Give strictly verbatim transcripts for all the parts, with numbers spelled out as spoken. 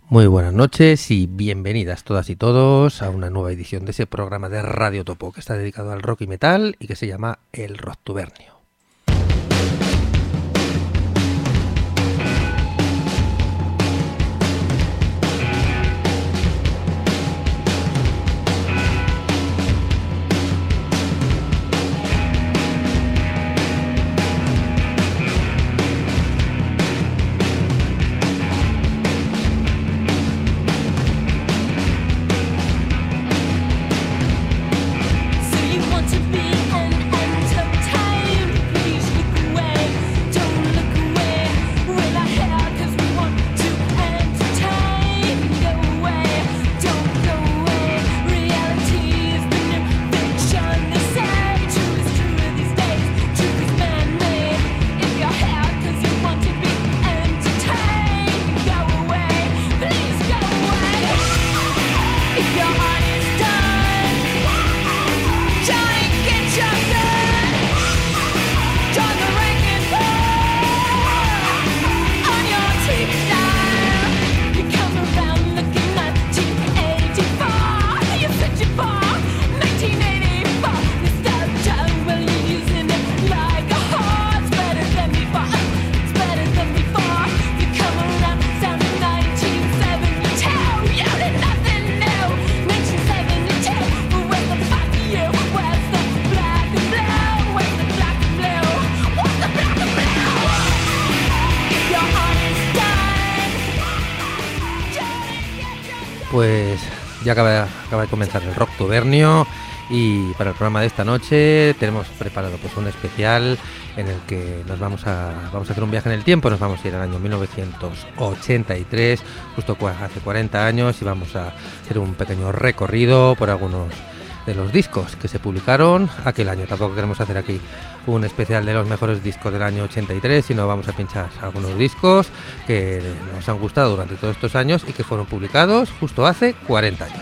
Muy buenas noches y bienvenidas todas y todos a una nueva edición de ese programa de Radio Topo que está dedicado al rock y metal y que se llama El Rocktubernio. Pues ya acaba, acaba de comenzar el Rocktubernio y para el programa de esta noche tenemos preparado pues un especial en el que nos vamos a vamos a hacer un viaje en el tiempo. Nos vamos a ir al año mil novecientos ochenta y tres, justo hace cuarenta años, y vamos a hacer un pequeño recorrido por algunos de los discos que se publicaron aquel año. Tampoco queremos hacer aquí un especial de los mejores discos del año ochenta y tres, sino vamos a pinchar algunos discos que nos han gustado durante todos estos años y que fueron publicados justo hace cuarenta años.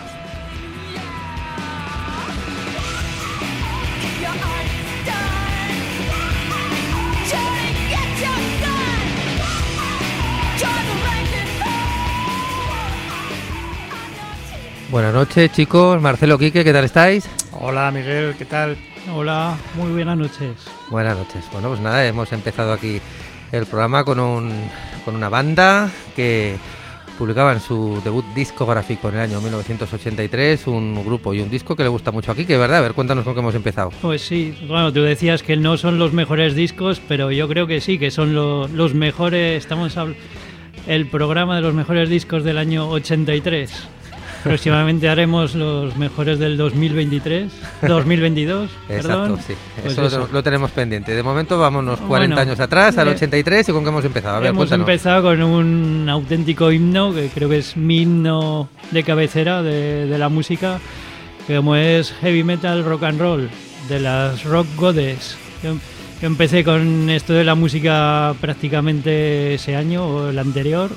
Buenas noches, chicos. Marcelo, Quique, ¿qué tal estáis? Hola, Miguel, ¿qué tal? Hola, muy buenas noches. Buenas noches. Bueno, pues nada, hemos empezado aquí el programa con un con una banda que publicaban su debut discográfico en el año mil novecientos ochenta y tres, un grupo y un disco que le gusta mucho aquí, que es verdad. A ver, cuéntanos con qué hemos empezado. Pues sí, bueno, tú decías que no son los mejores discos, pero yo creo que sí, que son lo, los mejores. Estamos hablando el programa de los mejores discos del año ochenta y tres. Próximamente haremos los mejores del dos mil veintitrés, dos mil veintidós, Exacto, perdón. sí. Pues eso, eso. Lo, lo tenemos pendiente. De momento vámonos cuarenta Bueno, años atrás, al eh, ochenta y tres, y con qué hemos empezado. A ver, hemos cuéntanos. empezado con un auténtico himno, que creo que es mi himno de cabecera de, de la música, que como es Heavy Metal Rock and Roll, de las Rock Goddess. Yo, yo empecé con esto de la música prácticamente ese año o el anterior,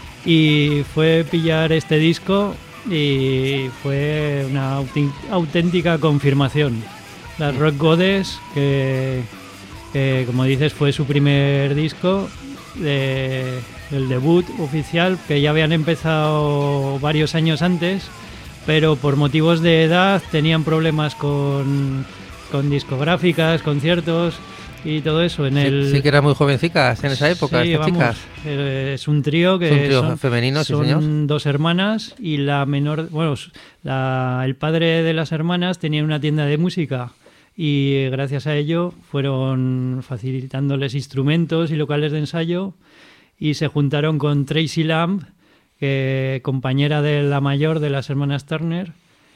y fue pillar este disco y fue una auténtica confirmación. Las Rock Goddess, que, que como dices fue su primer disco, de, el debut oficial, que ya habían empezado varios años antes, pero por motivos de edad tenían problemas con, con discográficas, conciertos y todo eso. En sí, el... sí que eran muy jovencicas en esa época, sí, estas vamos, chicas. Es un trío que Es un trío son, femenino, sí, son señor. dos hermanas, y la menor, bueno, la, el padre de las hermanas tenía una tienda de música y gracias a ello fueron facilitándoles instrumentos y locales de ensayo, y se juntaron con Tracy Lamb, que compañera de la mayor de las hermanas Turner,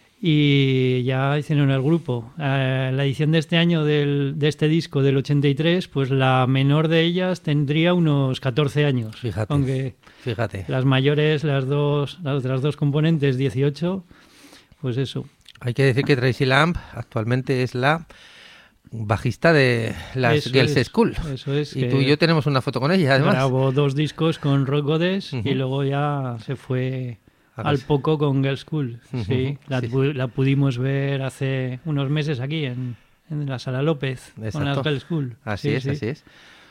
y ya hicieron el grupo. Eh, la edición de este año del, de este disco del ochenta y tres, pues la menor de ellas tendría unos catorce años. Fíjate, aunque fíjate. Las mayores, las dos, las otras dos componentes, dieciocho, pues eso. Hay que decir que Tracy Lamb actualmente es la bajista de las Eso Girls es, School. Eso es. Y tú y yo tenemos una foto con ella, además. Grabó dos discos con Rock Goddess, Uh-huh. y luego ya se fue A al ver. poco con Girls School. Uh-huh. Sí, la, Sí. pu- la pudimos ver hace unos meses aquí en, en la Sala López, con las Exacto. Girls School. Así Sí, es, sí. así es.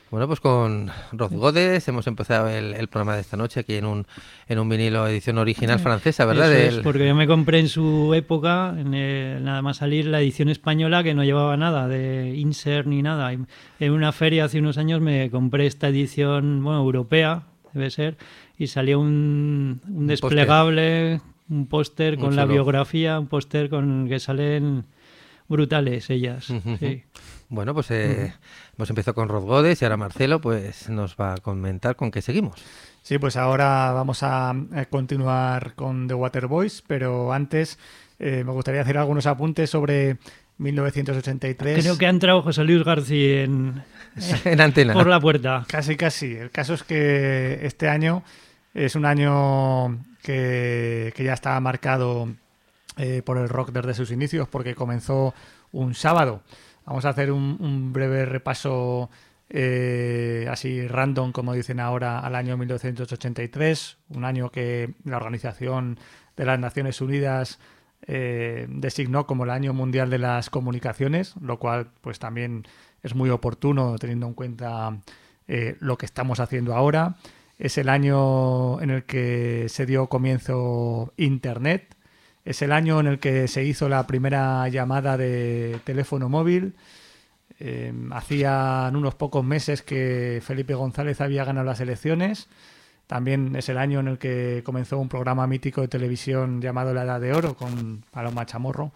Bueno, pues con Rock Godes hemos empezado el, el programa de esta noche aquí en un en un vinilo edición original francesa, ¿verdad? Eso Del... es, porque yo me compré en su época, en el, nada más salir, la edición española que no llevaba nada de insert ni nada. Y en una feria hace unos años me compré esta edición, bueno, europea, debe ser, y salía un, un, un desplegable, póster. un póster con la biografía, un póster con que salen brutales ellas. Uh-huh. Sí. Bueno, pues eh, uh-huh. hemos empezado con Rock Godes y ahora Marcelo pues nos va a comentar con qué seguimos. Sí, pues ahora vamos a, a continuar con The Waterboys, pero antes eh, me gustaría hacer algunos apuntes sobre mil novecientos ochenta y tres. Creo que ha entrado José Luis García en, en antena por la puerta. Casi, casi. El caso es que este año es un año que, que ya está marcado eh, por el rock desde sus inicios, porque comenzó un sábado. Vamos a hacer un, un breve repaso eh, así random, como dicen ahora, al año mil novecientos ochenta y tres, un año que la Organización de las Naciones Unidas eh, designó como el Año Mundial de las Comunicaciones, lo cual pues también es muy oportuno teniendo en cuenta eh, lo que estamos haciendo ahora. Es el año en el que se dio comienzo Internet. Es el año en el que se hizo la primera llamada de teléfono móvil. Eh, hacían unos pocos meses que Felipe González había ganado las elecciones. También es el año en el que comenzó un programa mítico de televisión llamado La Edad de Oro con Paloma Chamorro.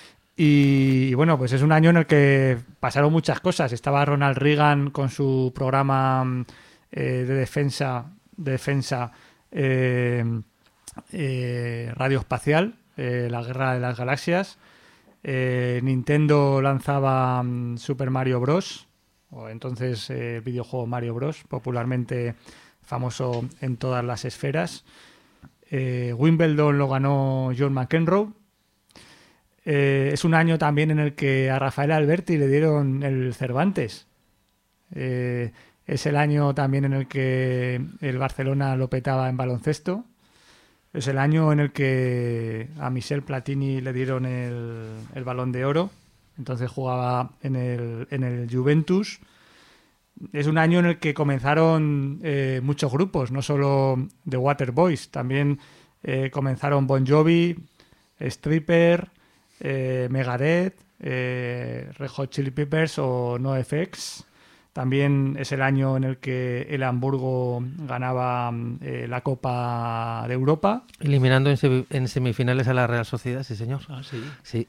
Y, y bueno, pues es un año en el que pasaron muchas cosas. Estaba Ronald Reagan con su programa eh, de defensa, de defensa eh, eh, radioespacial. Eh, la Guerra de las Galaxias. Eh, Nintendo lanzaba um, Super Mario Bros. O entonces eh, el videojuego Mario Bros. Popularmente famoso en todas las esferas. Eh, Wimbledon lo ganó John McEnroe. Eh, es un año también en el que a Rafael Alberti le dieron el Cervantes. Eh, es el año también en el que el Barcelona lo petaba en baloncesto. Es el año en el que a Michel Platini le dieron el, el Balón de Oro. Entonces jugaba en el, en el Juventus. Es un año en el que comenzaron eh, muchos grupos, no solo The Waterboys. También eh, comenzaron Bon Jovi, Stripper, eh, Megadeth, eh, Red Hot Chili Peppers o NoFX. También es el año en el que el Hamburgo ganaba eh, la Copa de Europa. Eliminando en, semi- en semifinales a la Real Sociedad, sí señor. Ah, sí. Sí.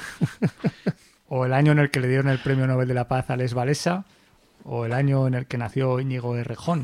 O el año en el que le dieron el Premio Nobel de la Paz a Les Walesa. O el año en el que nació Íñigo Errejón.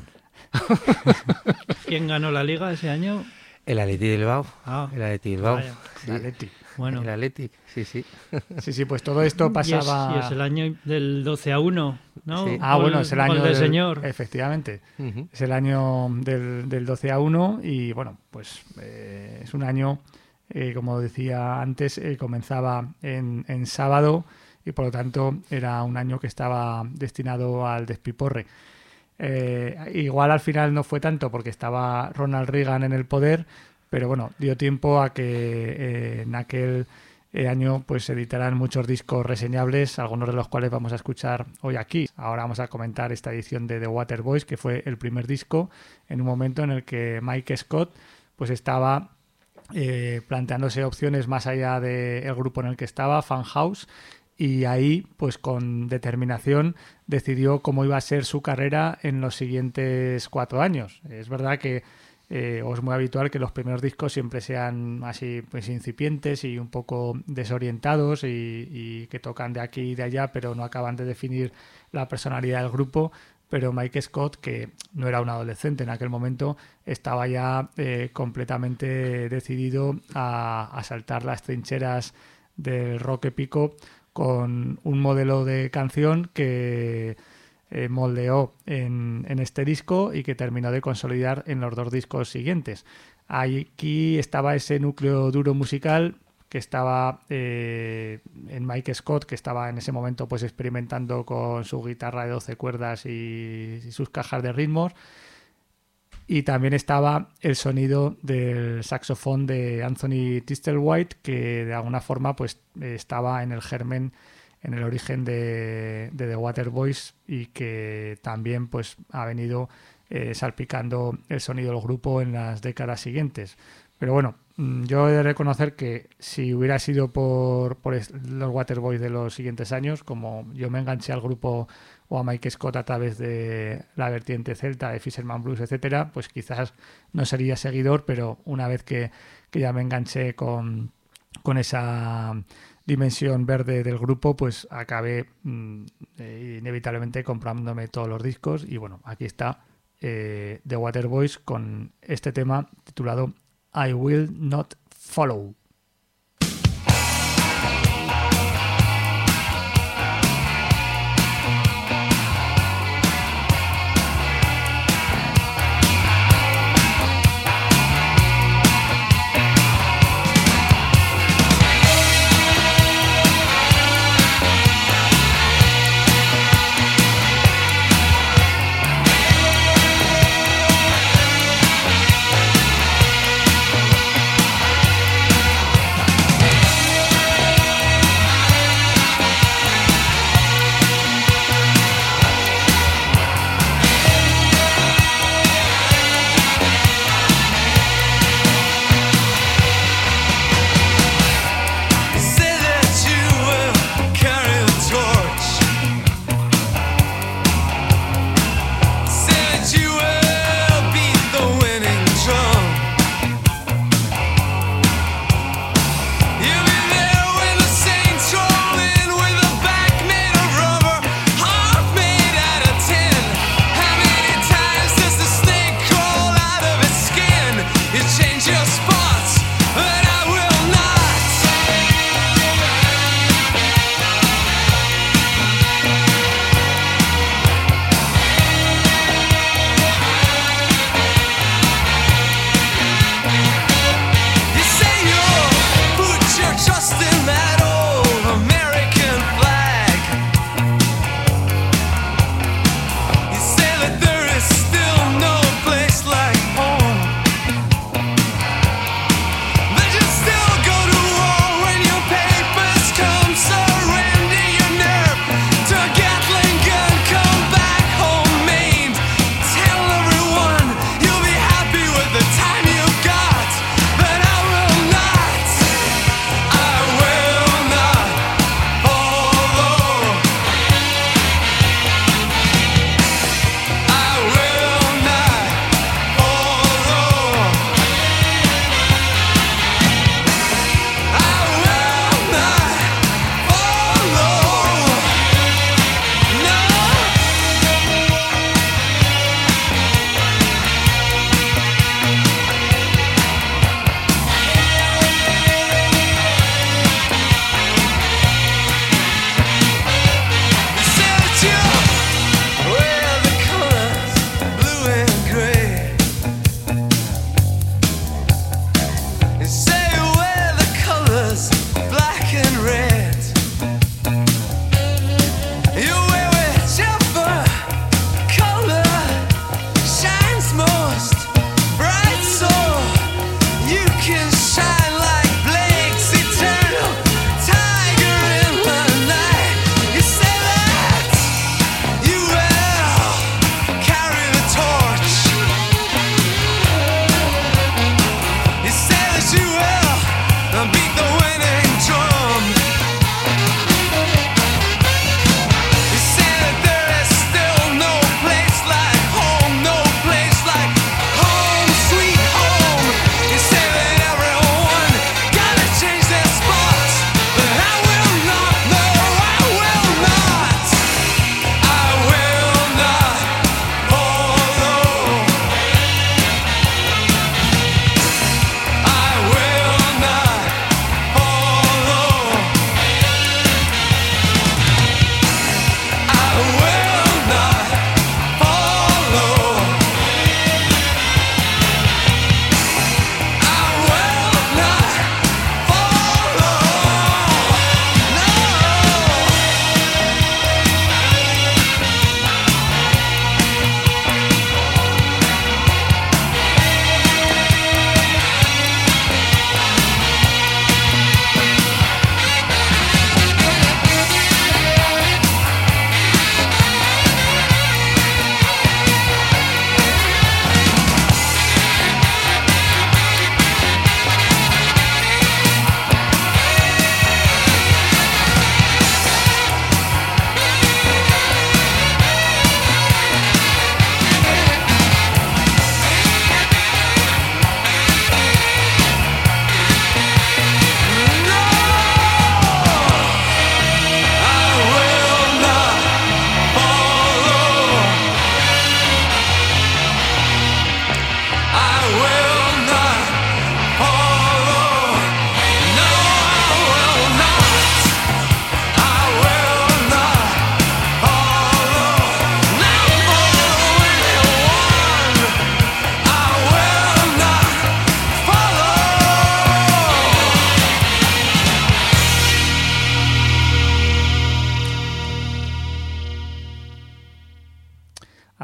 ¿Quién ganó la Liga ese año? El Athletic de Bilbao. Ah, el Athletic de Bilbao. Sí. El Athletic. Bueno. El Athletic, sí, sí. Sí, sí, pues todo esto pasaba... Y es, y es el año del doce a uno, ¿no? Sí. Ah, Gol, bueno, es el año del, del señor. Efectivamente. Uh-huh. Es el año del, del doce a uno y, bueno, pues eh, es un año, eh, como decía antes, eh, comenzaba en, en sábado y, por lo tanto, era un año que estaba destinado al despiporre. Eh, igual al final no fue tanto porque estaba Ronald Reagan en el poder, pero bueno, dio tiempo a que eh, en aquel eh, año pues se editaran muchos discos reseñables, algunos de los cuales vamos a escuchar hoy aquí. Ahora vamos a comentar esta edición de The Waterboys, que fue el primer disco en un momento en el que Mike Scott pues estaba eh, planteándose opciones más allá del grupo en el que estaba, Funhouse, y ahí pues con determinación decidió cómo iba a ser su carrera en los siguientes cuatro años. Es verdad que Eh, o es muy habitual que los primeros discos siempre sean así pues incipientes y un poco desorientados y, y que tocan de aquí y de allá pero no acaban de definir la personalidad del grupo. Pero Mike Scott, que no era un adolescente en aquel momento, estaba ya eh, completamente decidido a, a saltar las trincheras del rock épico con un modelo de canción que Eh, moldeó en, en este disco y que terminó de consolidar en los dos discos siguientes. Aquí estaba ese núcleo duro musical que estaba eh, en Mike Scott, que estaba en ese momento pues experimentando con su guitarra de doce cuerdas y, y sus cajas de ritmos, y también estaba el sonido del saxofón de Anthony Thistlethwaite, que de alguna forma pues estaba en el germen en el origen de, de The Waterboys y que también pues ha venido eh, salpicando el sonido del grupo en las décadas siguientes. Pero bueno, yo he de reconocer que si hubiera sido por, por los Waterboys de los siguientes años, como yo me enganché al grupo o a Mike Scott a través de la vertiente celta, de Fisherman Blues, etcétera, pues quizás no sería seguidor, pero una vez que, que ya me enganché con, con esa dimensión verde del grupo, pues acabé mmm, eh, inevitablemente comprándome todos los discos y bueno, aquí está eh, The Waterboys con este tema titulado I Will Not Follow.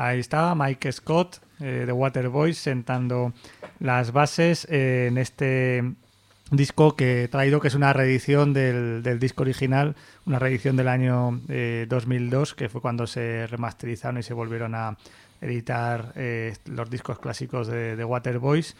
ahí estaba Mike Scott eh, de Waterboys sentando las bases eh, en este disco que he traído, que es una reedición del, del disco original, una reedición del año eh, dos mil dos, que fue cuando se remasterizaron y se volvieron a editar eh, los discos clásicos de, de Waterboys,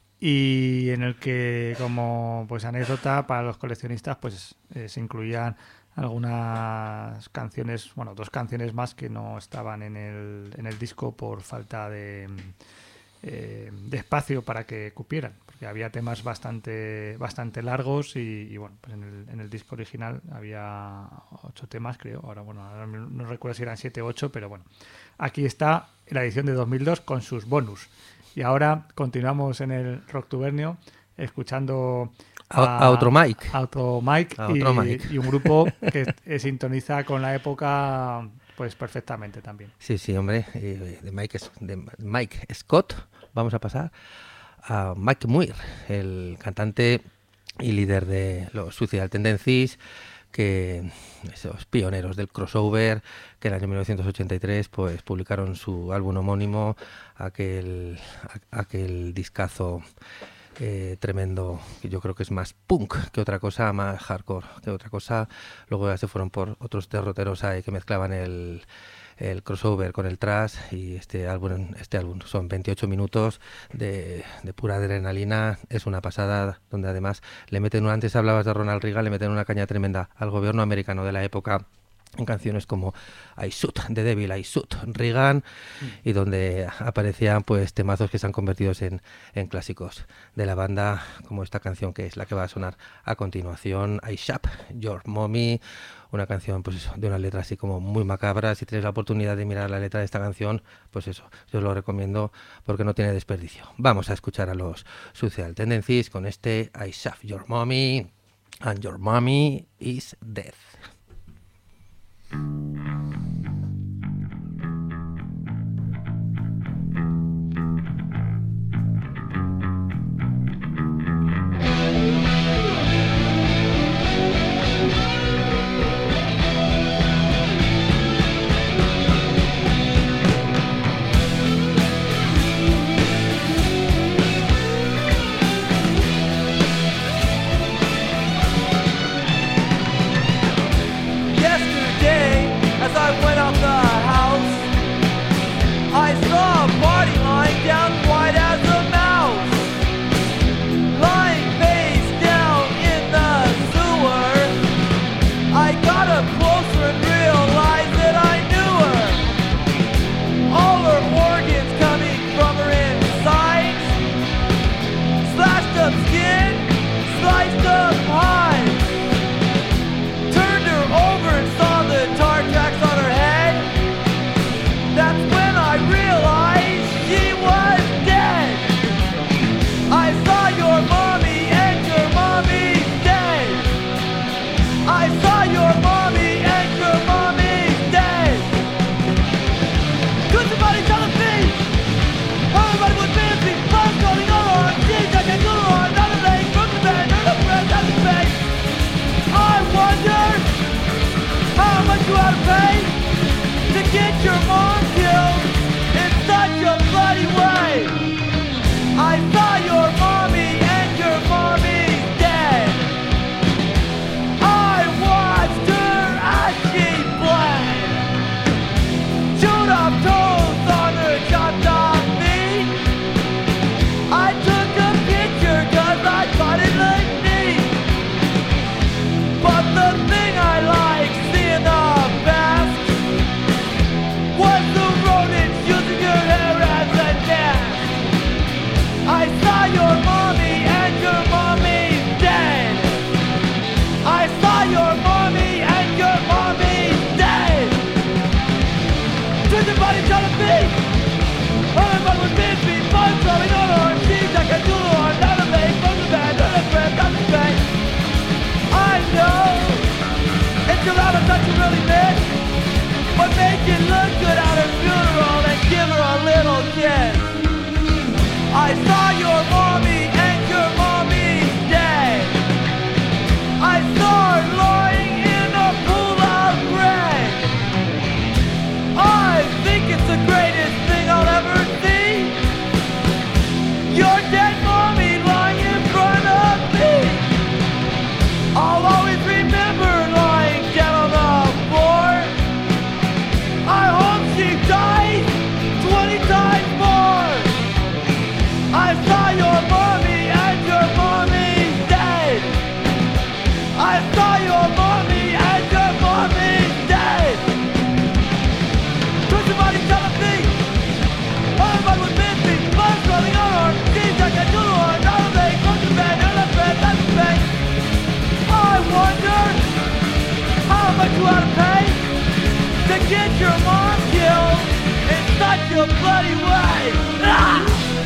y en el que, como pues anécdota para los coleccionistas, pues eh, se incluían algunas canciones, bueno, dos canciones más que no estaban en el, en el disco por falta de, eh, de espacio para que cupieran, porque había temas bastante bastante largos y, y bueno, pues en el, en el disco original había ocho temas, creo. Ahora, bueno, ahora no recuerdo si eran siete o ocho, pero bueno, aquí está la edición de dos mil dos con sus bonus. Y ahora continuamos en el Rocktubernio escuchando a, a otro Mike, a otro Mike, a y, otro Mike. y un grupo que eh, sintoniza con la época pues perfectamente también. Sí, sí, hombre, eh, de, Mike, de Mike Scott vamos a pasar a Mike Muir, el cantante y líder de los Suicidal Tendencies, que esos pioneros del crossover, que en el año mil novecientos ochenta y tres pues publicaron su álbum homónimo, aquel, aquel discazo eh, tremendo, que yo creo que es más punk que otra cosa, más hardcore que otra cosa. Luego ya se fueron por otros derroteros ahí que mezclaban el el crossover con el thrash, y este álbum este álbum son veintiocho minutos de, de pura adrenalina. Es una pasada, donde además le meten, antes hablabas de Ronald Reagan, le meten una caña tremenda al gobierno americano de la época en canciones como I Shoot the Devil, I Shoot Reagan, mm. y donde aparecían pues temazos que se han convertido en, en clásicos de la banda, como esta canción que es la que va a sonar a continuación, I Shap Your Mommy, una canción pues eso, de una letra así como muy macabra. Si tienes la oportunidad de mirar la letra de esta canción, pues eso, yo os lo recomiendo porque no tiene desperdicio. Vamos a escuchar a los Suicidal Tendencies con este I Shap Your Mommy and Your Mommy is Dead. your mom killed in such a bloody way. Ah!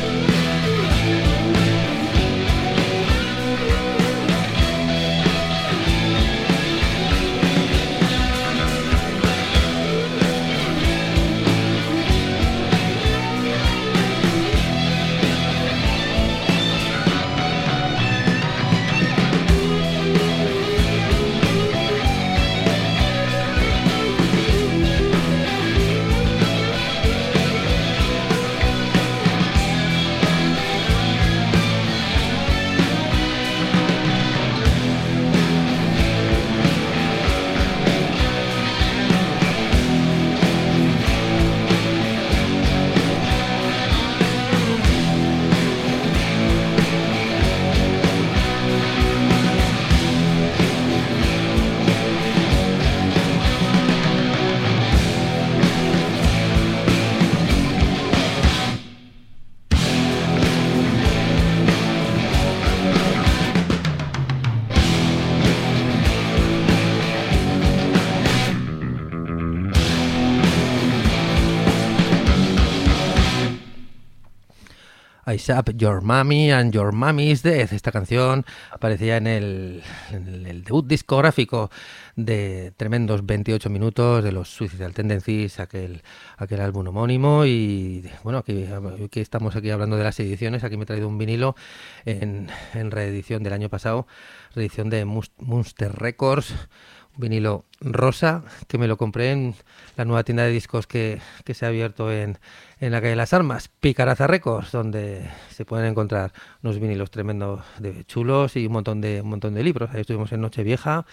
I Shap Your Mommy and Your Mommy is Dead. Esta canción aparecía en el, en el, el debut discográfico de tremendos veintiocho minutos de los Suicidal Tendencies, aquel, aquel álbum homónimo. Y bueno, aquí, aquí estamos aquí hablando de las ediciones. Aquí me he traído un vinilo en, en reedición del año pasado, reedición de Munster Records, un vinilo rosa que me lo compré en la nueva tienda de discos que, que se ha abierto en, en la calle de las Armas, Picaraza Records, donde se pueden encontrar unos vinilos tremendos de chulos y un montón de un montón de libros. Ahí estuvimos en Nochevieja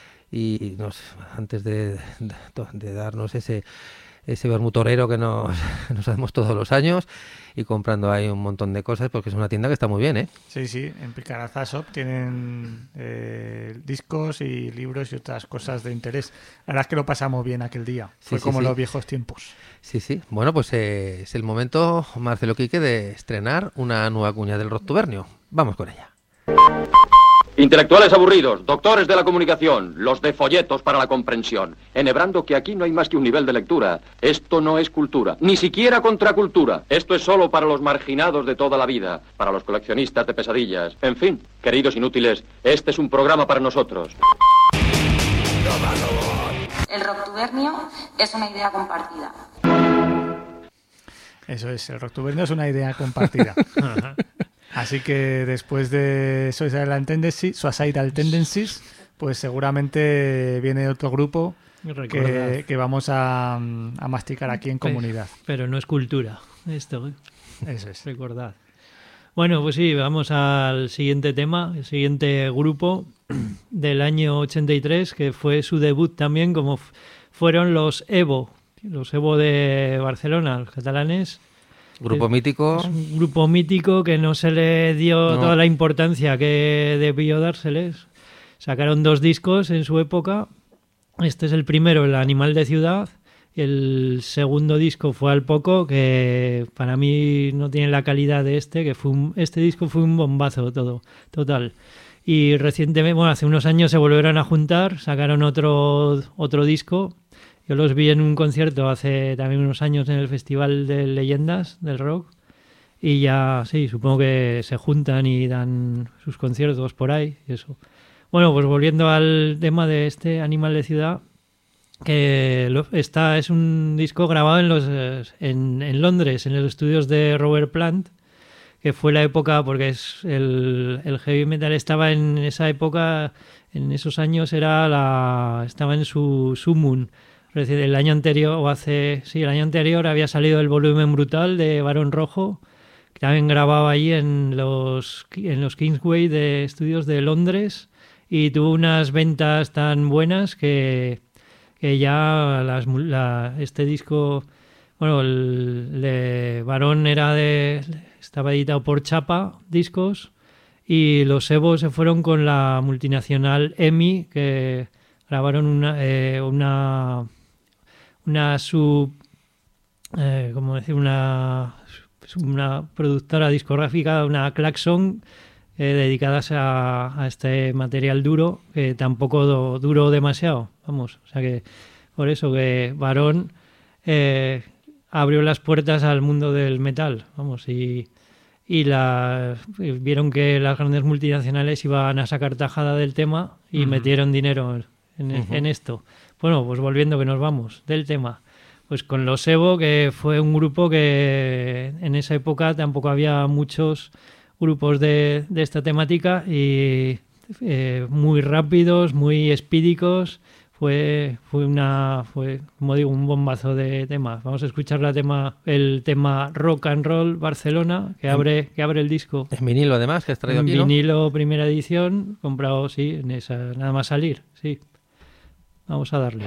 y nos, antes de, de, de darnos ese ese vermut torero que nos, nos hacemos todos los años, y comprando ahí un montón de cosas, porque es una tienda que está muy bien, ¿eh? Sí, sí, en Picaraza Shop tienen eh, discos y libros y otras cosas de interés. La verdad es que lo pasamos bien aquel día, fue sí, como sí, los sí. viejos tiempos. Sí, sí, bueno, pues eh, es el momento, Marcelo Quique, de estrenar una nueva cuña del rock tubernio. Vamos con ella. Intelectuales aburridos, doctores de la comunicación, los de folletos para la comprensión, enhebrando que aquí no hay más que un nivel de lectura. Esto no es cultura, ni siquiera contracultura. Esto es solo para los marginados de toda la vida, para los coleccionistas de pesadillas. En fin, queridos inútiles, este es un programa para nosotros. El rock tubernio es una idea compartida. Eso es, el rock tubernio es una idea compartida. Así que después de Suicidal Tendencies, Suicidal Tendencies, pues seguramente viene otro grupo que, que vamos a, a masticar aquí en comunidad. Pero no es cultura esto, ¿eh? Eso es. Recordad. Bueno, pues sí, vamos al siguiente tema, el siguiente grupo del año ochenta y tres, que fue su debut también, como f- fueron los Evo, los Evo de Barcelona, los catalanes. Grupo es, mítico. Es un grupo mítico que no se le dio No. toda la importancia que debió dárseles. Sacaron dos discos en su época. Este es el primero, El Animal de Ciudad. Y el segundo disco fue Al Poco, que para mí no tiene la calidad de este, que fue un, este disco fue un bombazo todo, total. Y recientemente, bueno, hace unos años se volvieron a juntar, sacaron otro, otro disco. Yo los vi en un concierto hace también unos años en el Festival de Leyendas del Rock, y ya, sí, supongo que se juntan y dan sus conciertos por ahí y eso. Bueno, pues volviendo al tema de este Animal de Ciudad, que lo, está, es un disco grabado en, los, en, en Londres, en los estudios de Robert Plant, que fue la época, porque es el, el heavy metal estaba en esa época, en esos años era la estaba en su sumum. El año anterior, o hace, sí, el año anterior había salido el Volumen Brutal de Barón Rojo, que también grababa allí en los, en los Kingsway de estudios de Londres, y tuvo unas ventas tan buenas que, que ya las, la, este disco, bueno, el de Barón era de, estaba editado por Chapa Discos, y los Evo se fueron con la multinacional E M I, que grabaron una... Eh, una una sub eh, como decir una una productora discográfica, una Klaxon, eh, dedicadas a, a este material duro, que tampoco do, duró demasiado, vamos, o sea que por eso que Barón eh, abrió las puertas al mundo del metal, vamos, y, y la, vieron que las grandes multinacionales iban a sacar tajada del tema y uh-huh. metieron dinero en, uh-huh. en esto. Bueno, pues volviendo que nos vamos del tema, pues con los Evo, que fue un grupo que en esa época tampoco había muchos grupos de, de esta temática y eh, muy rápidos, muy espídicos. Fue, fue una, fue, como digo, un bombazo de temas. Vamos a escuchar la tema, el tema Rock and Roll Barcelona, que abre, que abre el disco. Es vinilo además, que has traído aquí, ¿no? Vinilo primera edición, comprado, sí, en esa, nada más salir, sí. Vamos a darle.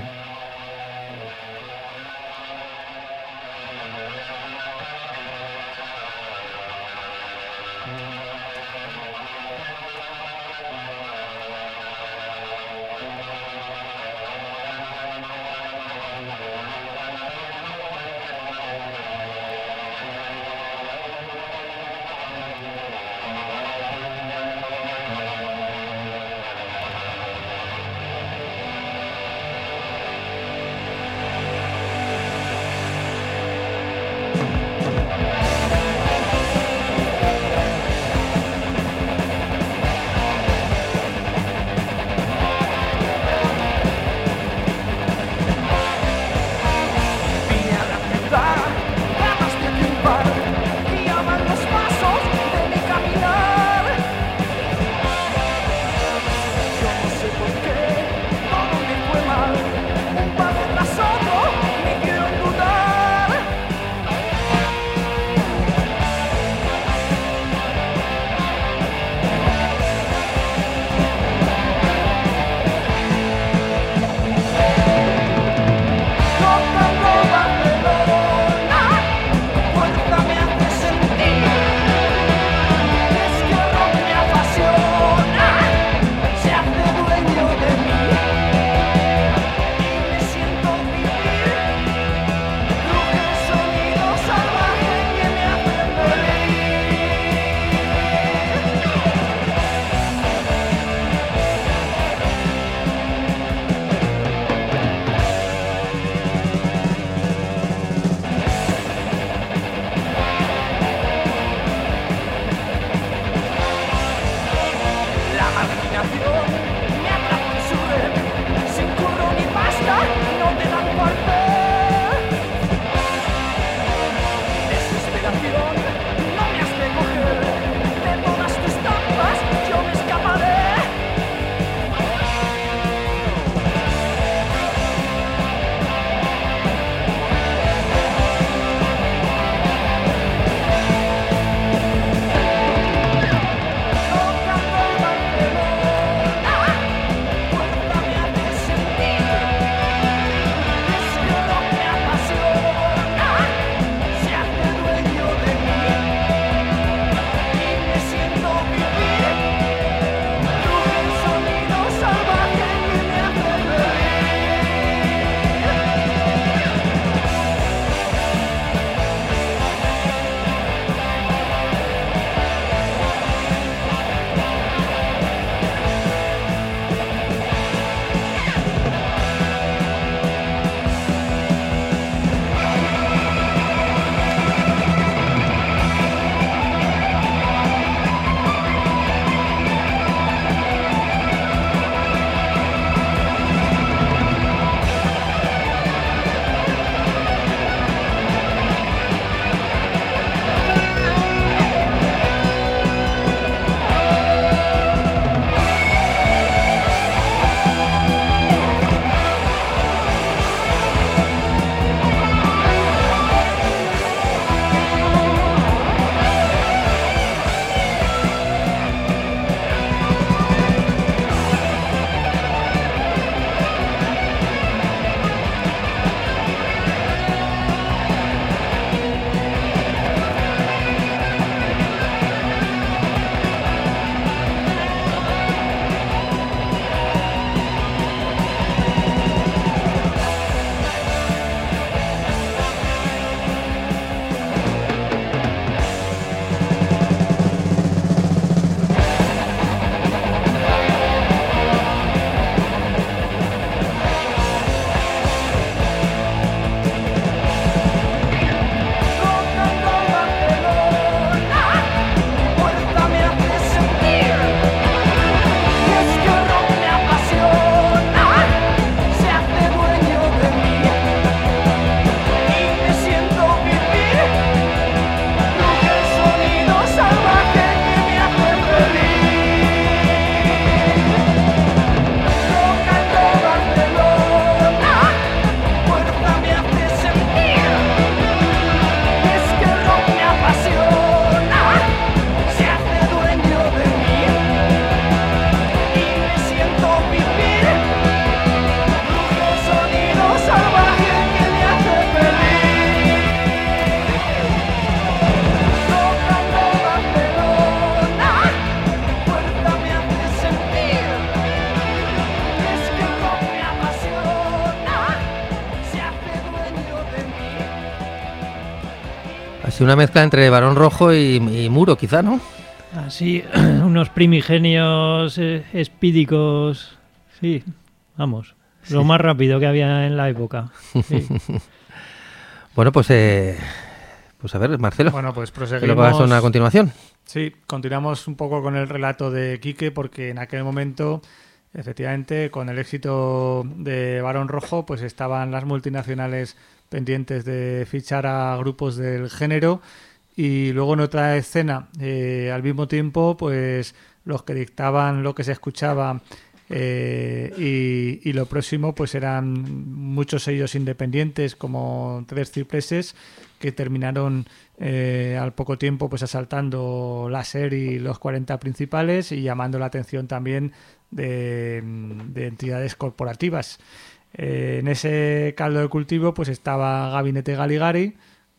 Así una mezcla entre Barón Rojo y, y Muro, quizá, ¿no? Así, unos primigenios eh, espídicos, sí, vamos, sí. Lo más rápido que había en la época. Sí. Bueno, pues, eh, pues a ver, Marcelo, bueno, pues ¿qué lo que va a sonar a continuación? Sí, continuamos un poco con el relato de Quique, porque en aquel momento, efectivamente, con el éxito de Barón Rojo, pues estaban las multinacionales pendientes de fichar a grupos del género, y luego en otra escena, eh, al mismo tiempo, pues los que dictaban lo que se escuchaba eh, y, y lo próximo, pues eran muchos sellos independientes como Tres Cipreses, que terminaron eh, al poco tiempo pues asaltando la serie y los cuarenta principales y llamando la atención también de, de entidades corporativas. Eh, en ese caldo de cultivo pues estaba Gabinete Galigari,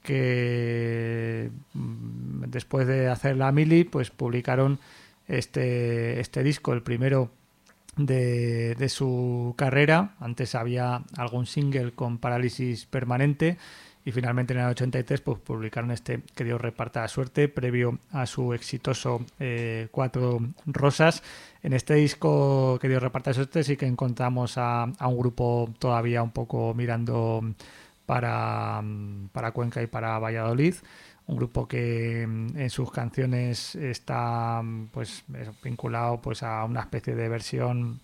que después de hacer la mili pues publicaron este, este disco, el primero de, de su carrera. Antes había algún single con Parálisis Permanente, y finalmente en el ochenta y tres pues publicaron este Que Dios reparta la suerte, previo a su exitoso eh, Cuatro Rosas. En este disco Que Dios reparta la suerte sí que encontramos a, a un grupo todavía un poco mirando para, para Cuenca y para Valladolid, un grupo que en sus canciones está pues vinculado pues a una especie de versión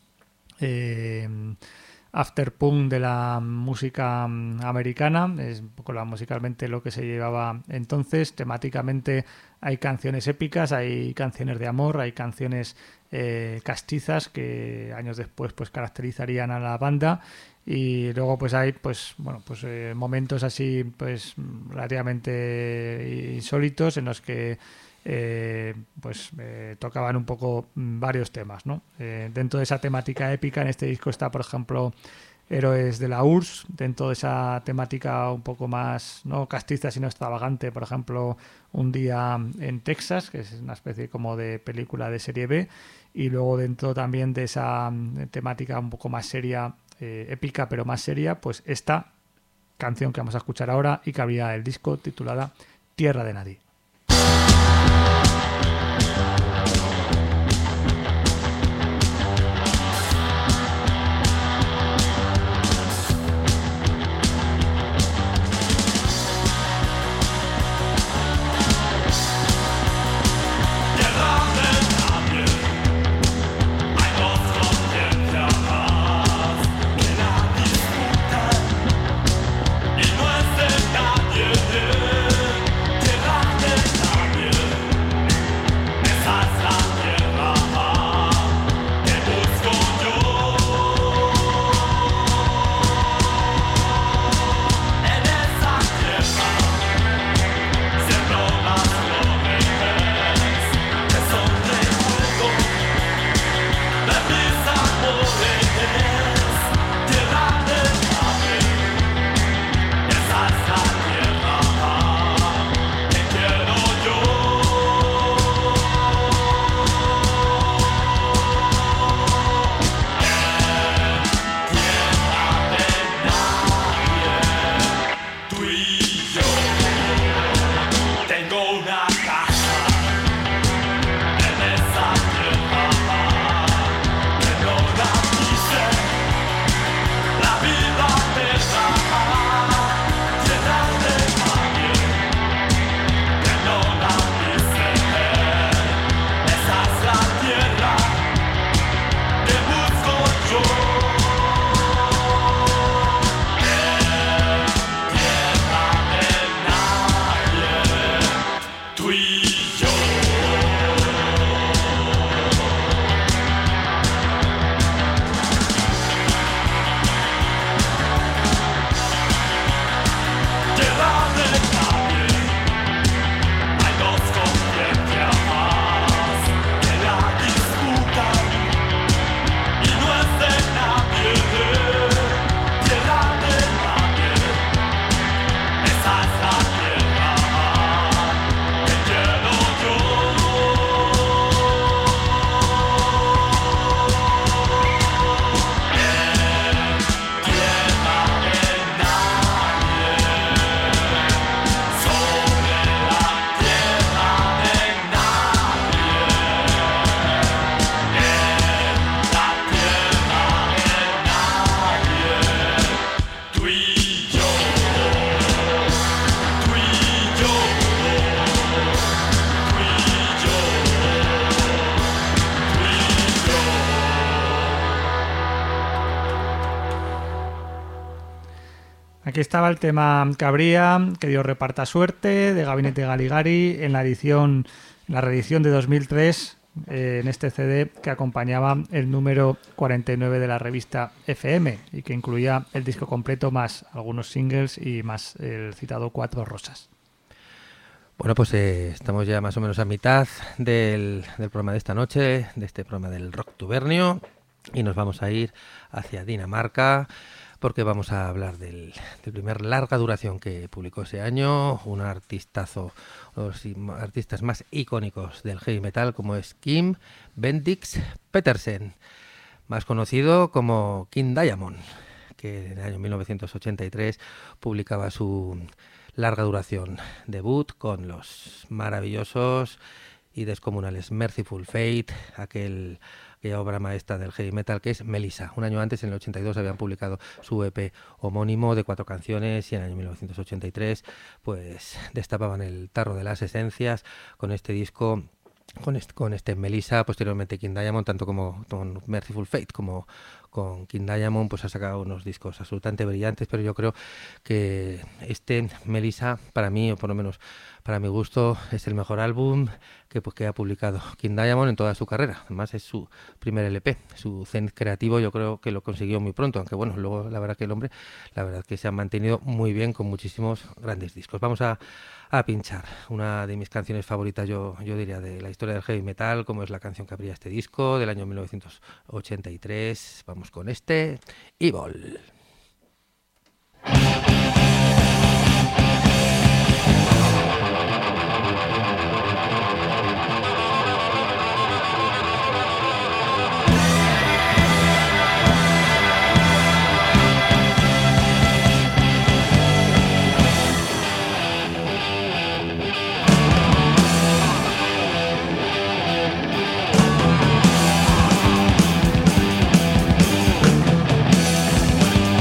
eh, afterpunk de la música americana. Es un poco la, musicalmente lo que se llevaba entonces. Temáticamente hay canciones épicas, hay canciones de amor, hay canciones eh, castizas que años después pues caracterizarían a la banda, y luego pues hay pues bueno pues eh, momentos así pues relativamente insólitos en los que Eh, pues eh, tocaban un poco varios temas, ¿no? Eh, dentro de esa temática épica en este disco está, por ejemplo, Héroes de la U R S S. Dentro de esa temática un poco más no castiza sino extravagante, por ejemplo, Un día en Texas, que es una especie como de película de serie B. Y luego dentro también de esa temática un poco más seria, eh, épica pero más seria, pues esta canción que vamos a escuchar ahora y que había el disco, titulada Tierra de Nadie. Y no es de nadie, tierra de Aquí estaba el tema Cabría, que Dios reparta suerte, de Gabinete Galigari, en la edición, en la reedición de dos mil tres, eh, en este C D que acompañaba el número cuarenta y nueve de la revista F M y que incluía el disco completo más algunos singles y más el citado Cuatro Rosas. Bueno, pues eh, estamos ya más o menos a mitad del, del programa de esta noche, de este programa del Rock Tubernio, y nos vamos a ir hacia Dinamarca porque vamos a hablar del, del primer larga duración que publicó ese año, un artistazo, los artistas más icónicos del heavy metal como es Kim Bendix Petersen, más conocido como King Diamond, que en el año mil novecientos ochenta y tres publicaba su larga duración debut con los maravillosos y descomunales Merciful Fate, aquel, aquella obra maestra del heavy metal que es Melissa. Un año antes, en el ochenta y dos, habían publicado su E P homónimo de cuatro canciones y en el año mil novecientos ochenta y tres pues destapaban el tarro de las esencias con este disco, con este, con este Melissa. Posteriormente King Diamond, tanto como con Merciful Fate como con King Diamond, pues ha sacado unos discos absolutamente brillantes, pero yo creo que este Melissa, para mí, o por lo menos para mi gusto, es el mejor álbum que, pues, que ha publicado King Diamond en toda su carrera. Además es su primer L P, su zen creativo. Yo creo que lo consiguió muy pronto, aunque bueno, luego la verdad que el hombre, la verdad que se ha mantenido muy bien con muchísimos grandes discos. Vamos a, a pinchar una de mis canciones favoritas, yo, yo diría, de la historia del heavy metal, como es la canción que abría este disco del año mil novecientos ochenta y tres. Vamos con este Evil. We'll be right back.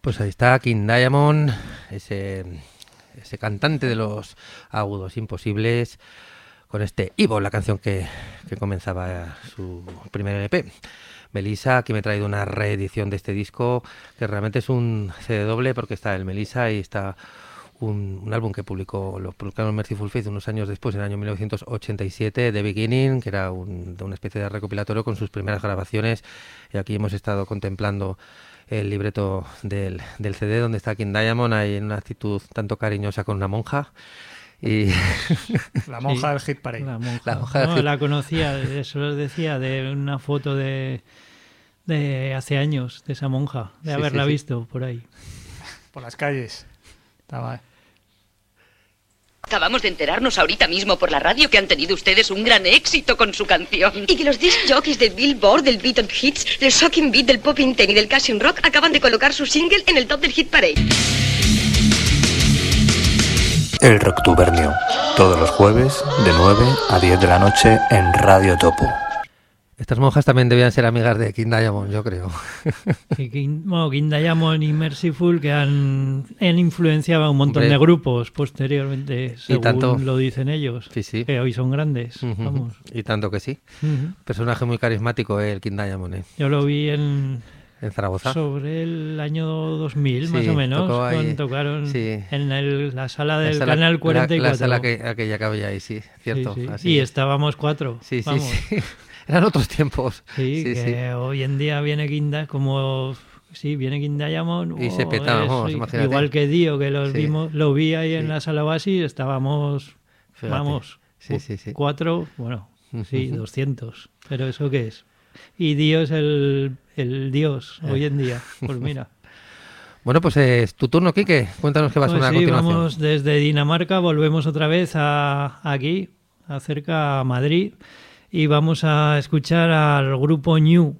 Pues ahí está King Diamond, ese, ese cantante de los agudos imposibles, con este Ivo, la canción que, que comenzaba su primer L P. Melissa, que me he traído una reedición de este disco, que realmente es un C D doble, porque está el Melissa y está un, un álbum que publicó, lo publicaron Mercyful Fate unos años después, en el año mil novecientos ochenta y siete, The Beginning, que era un, de una especie de recopilatorio con sus primeras grabaciones. Y aquí hemos estado contemplando el libreto del, del C D, donde está King Diamond, hay una actitud tanto cariñosa con una monja. Y la monja sí, del Hit Parade. La monja. La monja no, del... la conocía, eso les decía, de una foto de, de hace años, de esa monja, de sí, haberla sí, sí. visto por ahí. Por las calles. Estaba... Acabamos de enterarnos ahorita mismo por la radio que han tenido ustedes un gran éxito con su canción. Y que los disc jockeys del Billboard, del Beat on Hits, del Shocking Beat, del Poppin' Ten y del Cashin' Rock acaban de colocar su single en el top del Hit Parade. El Rocktubernio, todos los jueves de nueve a diez de la noche en Radio Topo. Estas monjas también debían ser amigas de King Diamond, yo creo. Sí, King, bueno, King Diamond y Mercyful, que han, han influenciado a un montón Hombre. de grupos posteriormente, según tanto. lo dicen ellos, Sí, sí. que hoy son grandes. Ujú. Vamos. Y tanto que sí. Ujú. Personaje muy carismático, eh, el King Diamond, eh, Yo lo vi en en Zaragoza. sobre el año dos mil, Sí, más o menos, tocó ahí. cuando tocaron Sí. en el- la sala La del sala- Canal cuarenta y cuatro. La, la sala que, aquella que había ahí, sí, cierto. Sí, sí. Así Y es. estábamos cuatro. Sí, sí, vamos. sí. Eran otros tiempos. Sí, Sí, que sí. hoy en día viene King Diamond, como sí, viene King Diamond. Y se oh, petaba, es- vamos, sí, imagínate. igual que Dio, que los Sí. vimos, lo vi ahí en Sí. la sala Oasis, estábamos, Fíjate. vamos, Sí, sí, sí. cuatro, bueno, sí, Ujú. doscientos. Pero ¿eso qué es? Y Dio es el, el dios Eh. hoy en día. Pues mira. Bueno, pues eh, es tu turno, Quique. Cuéntanos qué va a Pues sonar sí, a continuación. vamos desde Dinamarca, volvemos otra vez a aquí, acerca a Madrid, y vamos a escuchar al grupo New,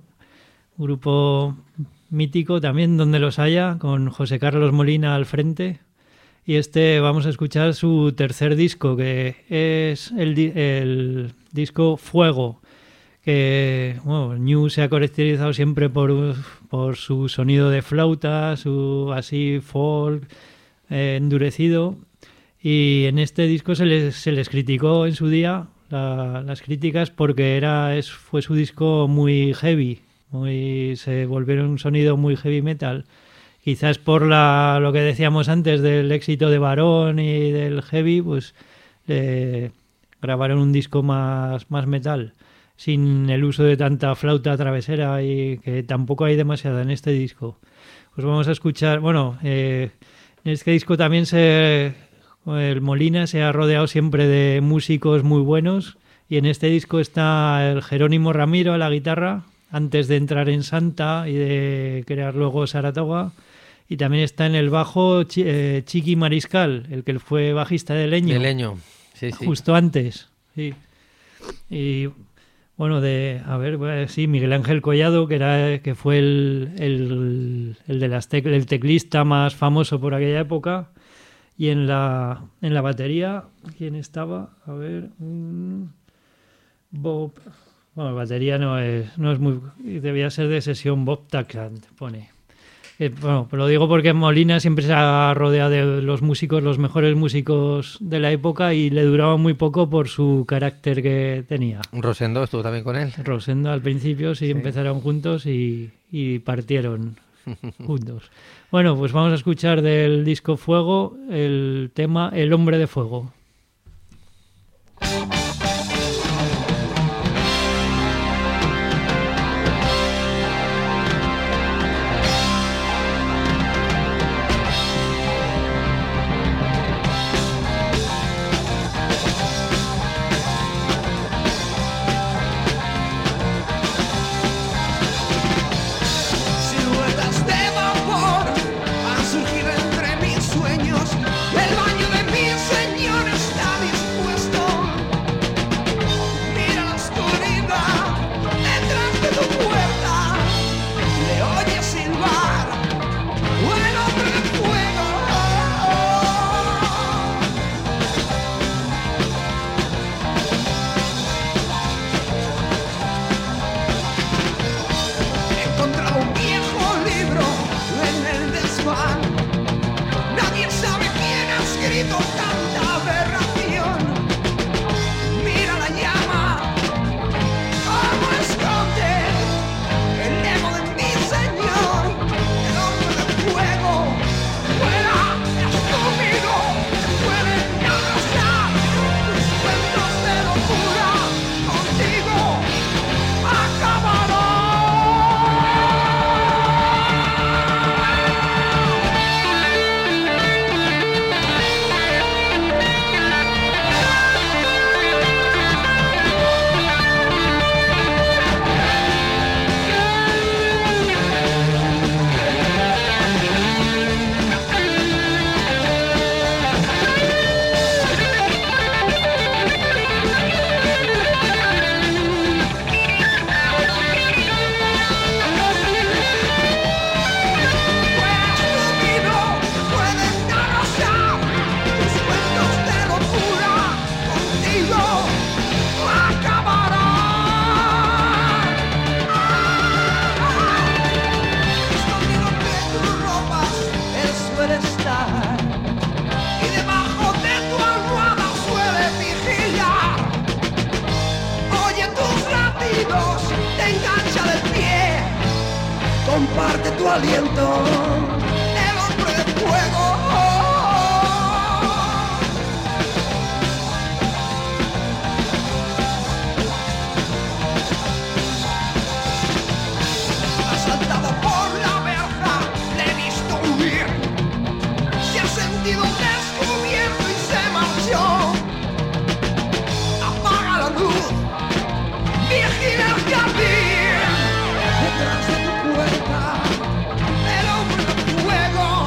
grupo mítico también donde los haya, con José Carlos Molina al frente. Y este vamos a escuchar su tercer disco, que es el, di- el disco Fuego, que bueno, New se ha caracterizado siempre por, por su sonido de flauta, su así folk eh, endurecido, y en este disco se les, se les criticó en su día la- las críticas porque era es, fue su disco muy heavy, muy se volvieron un sonido muy heavy metal. Quizás por la, lo que decíamos antes del éxito de Varón y del heavy, pues eh, grabaron un disco más, más metal, sin el uso de tanta flauta travesera, y que tampoco hay demasiada en este disco. Pues vamos a escuchar, bueno, eh, en este disco también se, el Molina se ha rodeado siempre de músicos muy buenos, y en este disco está el Jerónimo Ramiro a la guitarra, antes de entrar en Santa y de crear luego Saratoga. Y también está en el bajo Chi- eh, Chiqui Mariscal, el que fue bajista de Leño. De Leño. Sí, sí. Justo antes, sí. Y bueno, de, a ver, pues, sí, Miguel Ángel Collado, que era que fue el, el, el de las tec- el teclista más famoso por aquella época. Y en la, en la batería, ¿quién estaba? A ver, mm, Bob. Bueno, batería no es, no es muy. Debía ser de sesión Bob Tacant, pone. Eh, bueno, pero lo digo porque Molina siempre se ha rodeado de los músicos, los mejores músicos de la época, y le duraba muy poco por su carácter que tenía. Rosendo estuvo también con él. Rosendo al principio sí, empezaron juntos y, y partieron juntos. Bueno, pues vamos a escuchar del disco Fuego el tema El Hombre de Fuego. Siluetas de vapor van a surgir entre mis sueños. El baño de mi señor está dispuesto. tu aliento, el hombre de fuego. Ha saltado por la verja, le he visto huir, se ha sentido descubierto y se marchó. Apaga la luz, vigila el jardín, detrás de tu puerta, el hombre de fuego.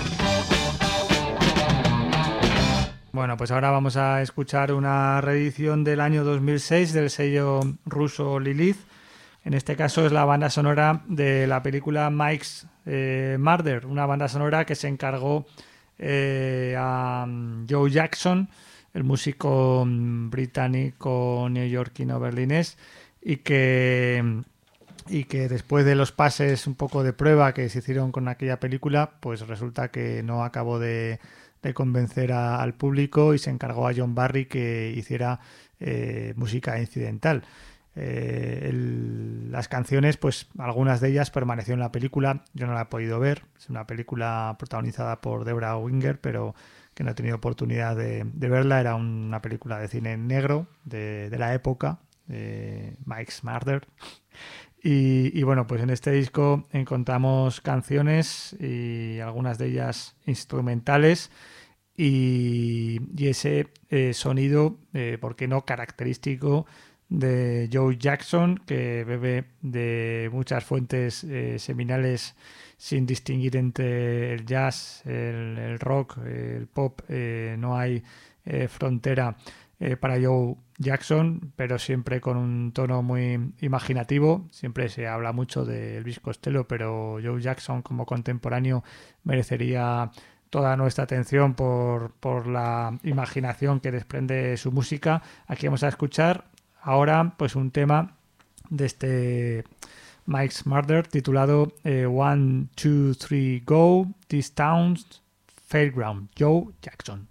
Bueno, pues ahora vamos a escuchar una reedición del año dos mil seis del sello ruso Lilith. En este caso es la banda sonora de la película Mike's eh, Murder, una banda sonora que se encargó eh, a Joe Jackson, el músico británico neoyorquino berlinés, y que, y que después de los pases un poco de prueba que se hicieron con aquella película, pues resulta que no acabó de, de convencer a, al público y se encargó a John Barry que hiciera eh, música incidental. Eh, el, las canciones, pues algunas de ellas permanecieron en la película. Yo no la he podido ver, es una película protagonizada por Deborah Winger, pero que no he tenido oportunidad de, de verla. Era una película de cine negro de, de la época, de Mike's Murder. Y, y bueno, pues en este disco encontramos canciones y algunas de ellas instrumentales y, y ese eh, sonido, eh, ¿por qué no característico?, de Joe Jackson, que bebe de muchas fuentes eh, seminales sin distinguir entre el jazz, el, el rock, el pop. Eh, no hay eh, frontera eh, para Joe Jackson, pero siempre con un tono muy imaginativo. Siempre se habla mucho de Elvis Costello, pero Joe Jackson como contemporáneo merecería toda nuestra atención por, por la imaginación que desprende su música. Aquí vamos a escuchar ahora pues un tema de este Mike's Murder titulado eh, One, Two, Three, Go, This Town's Fairground, Joe Jackson.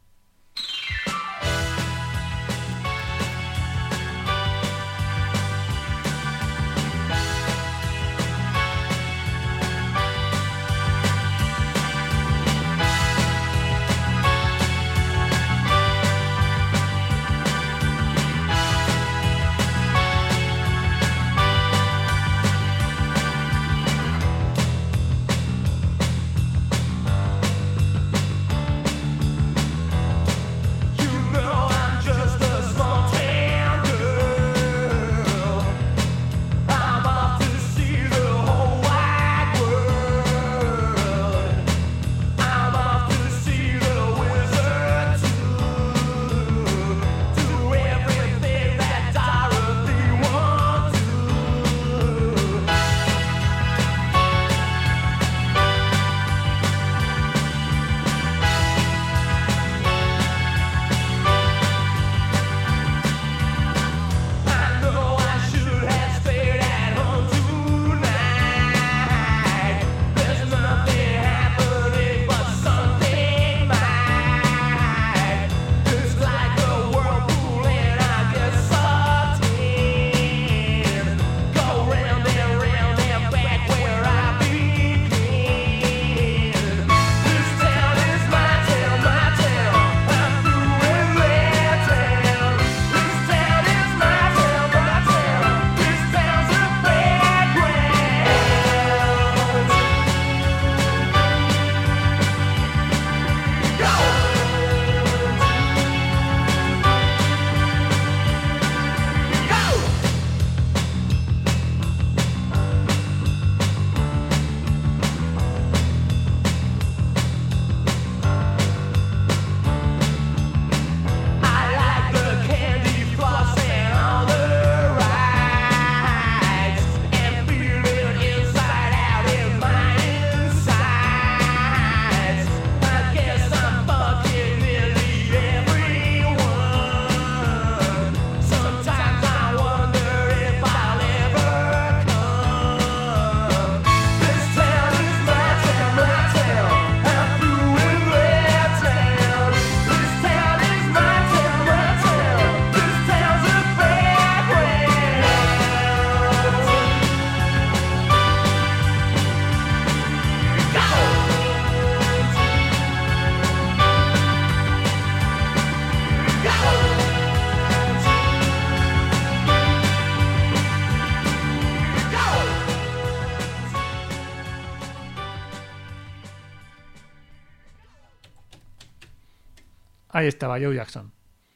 Ahí estaba, Joe Jackson.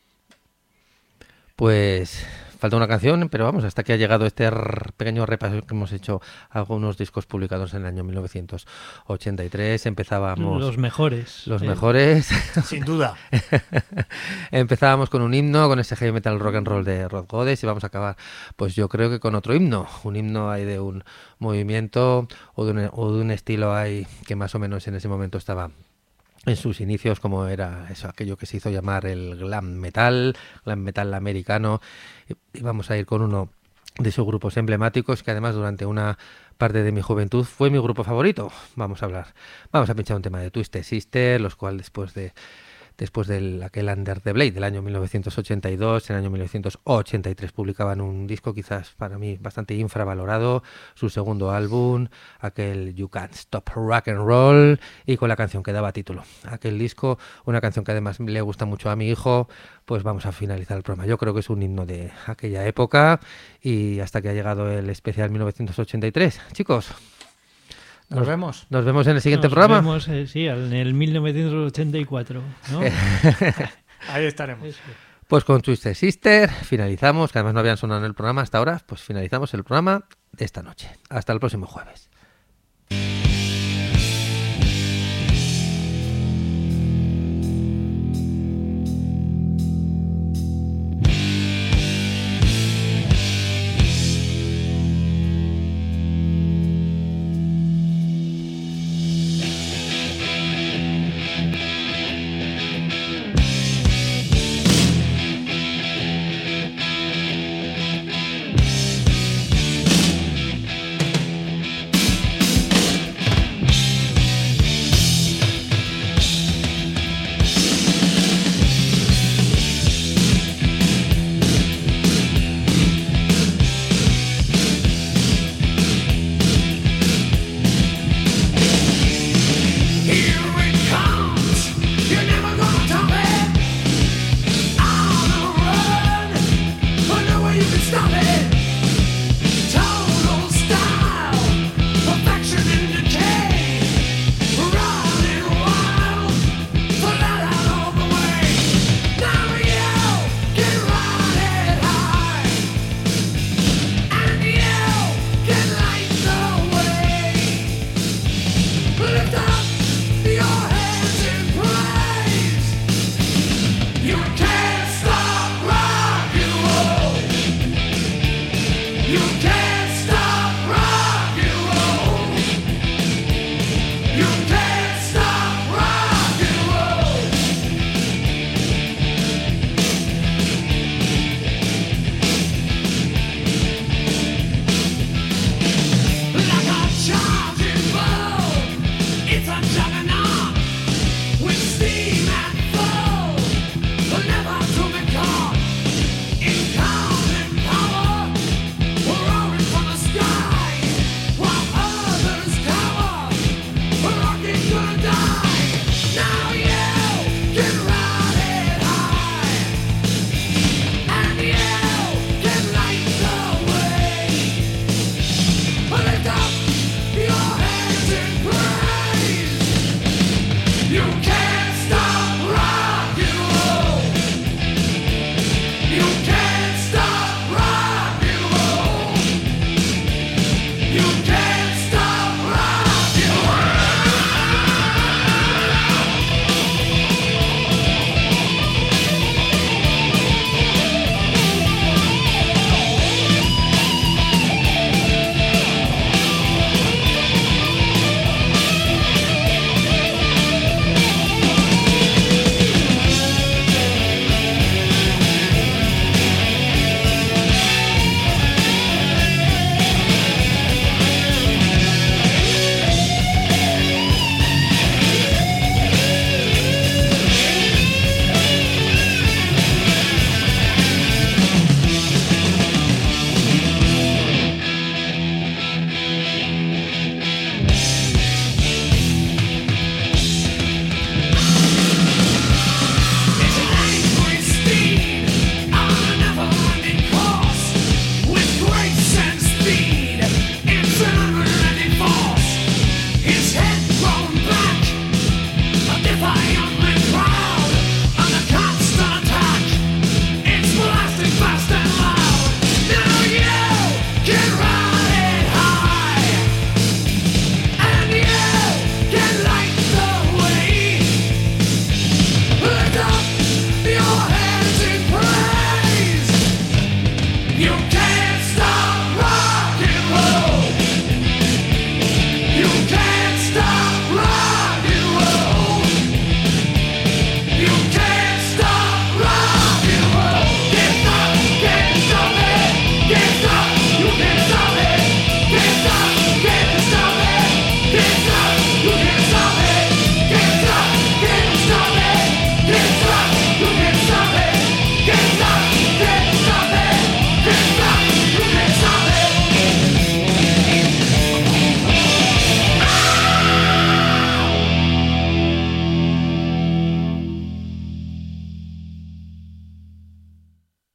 Pues falta una canción, pero vamos, hasta que ha llegado este r- pequeño repaso que hemos hecho a algunos discos publicados en el año mil novecientos ochenta y tres. Empezábamos... Los mejores. Los eh. mejores. Sin duda. Empezábamos con un himno, con ese heavy metal rock and roll de Rock Goddess, y vamos a acabar, pues yo creo que con otro himno. Un himno ahí de un movimiento o de un, o de un estilo ahí que más o menos en ese momento estaba en sus inicios, como era eso, aquello que se hizo llamar el glam metal, glam metal americano. Y, y vamos a ir con uno de sus grupos emblemáticos, que además durante una parte de mi juventud fue mi grupo favorito. Vamos a hablar, vamos a pinchar un tema de Twisted Sister, los cuales después de después de aquel Under the Blade del año mil novecientos ochenta y dos, en el año mil novecientos ochenta y tres publicaban un disco quizás para mí bastante infravalorado, su segundo álbum, aquel You Can't Stop Rock and Roll, y con la canción que daba título a aquel disco, una canción que además le gusta mucho a mi hijo. Pues vamos a finalizar el programa. Yo creo que es un himno de aquella época, y hasta que ha llegado el especial mil novecientos ochenta y tres. Chicos, Nos, nos vemos. Nos vemos en el siguiente nos programa. Nos vemos, eh, sí, en el mil novecientos ochenta y cuatro, ¿no? Ahí estaremos. Eso. Pues con Twisted Sister finalizamos, que además no habían sonado en el programa hasta ahora, pues finalizamos el programa de esta noche. Hasta el próximo jueves.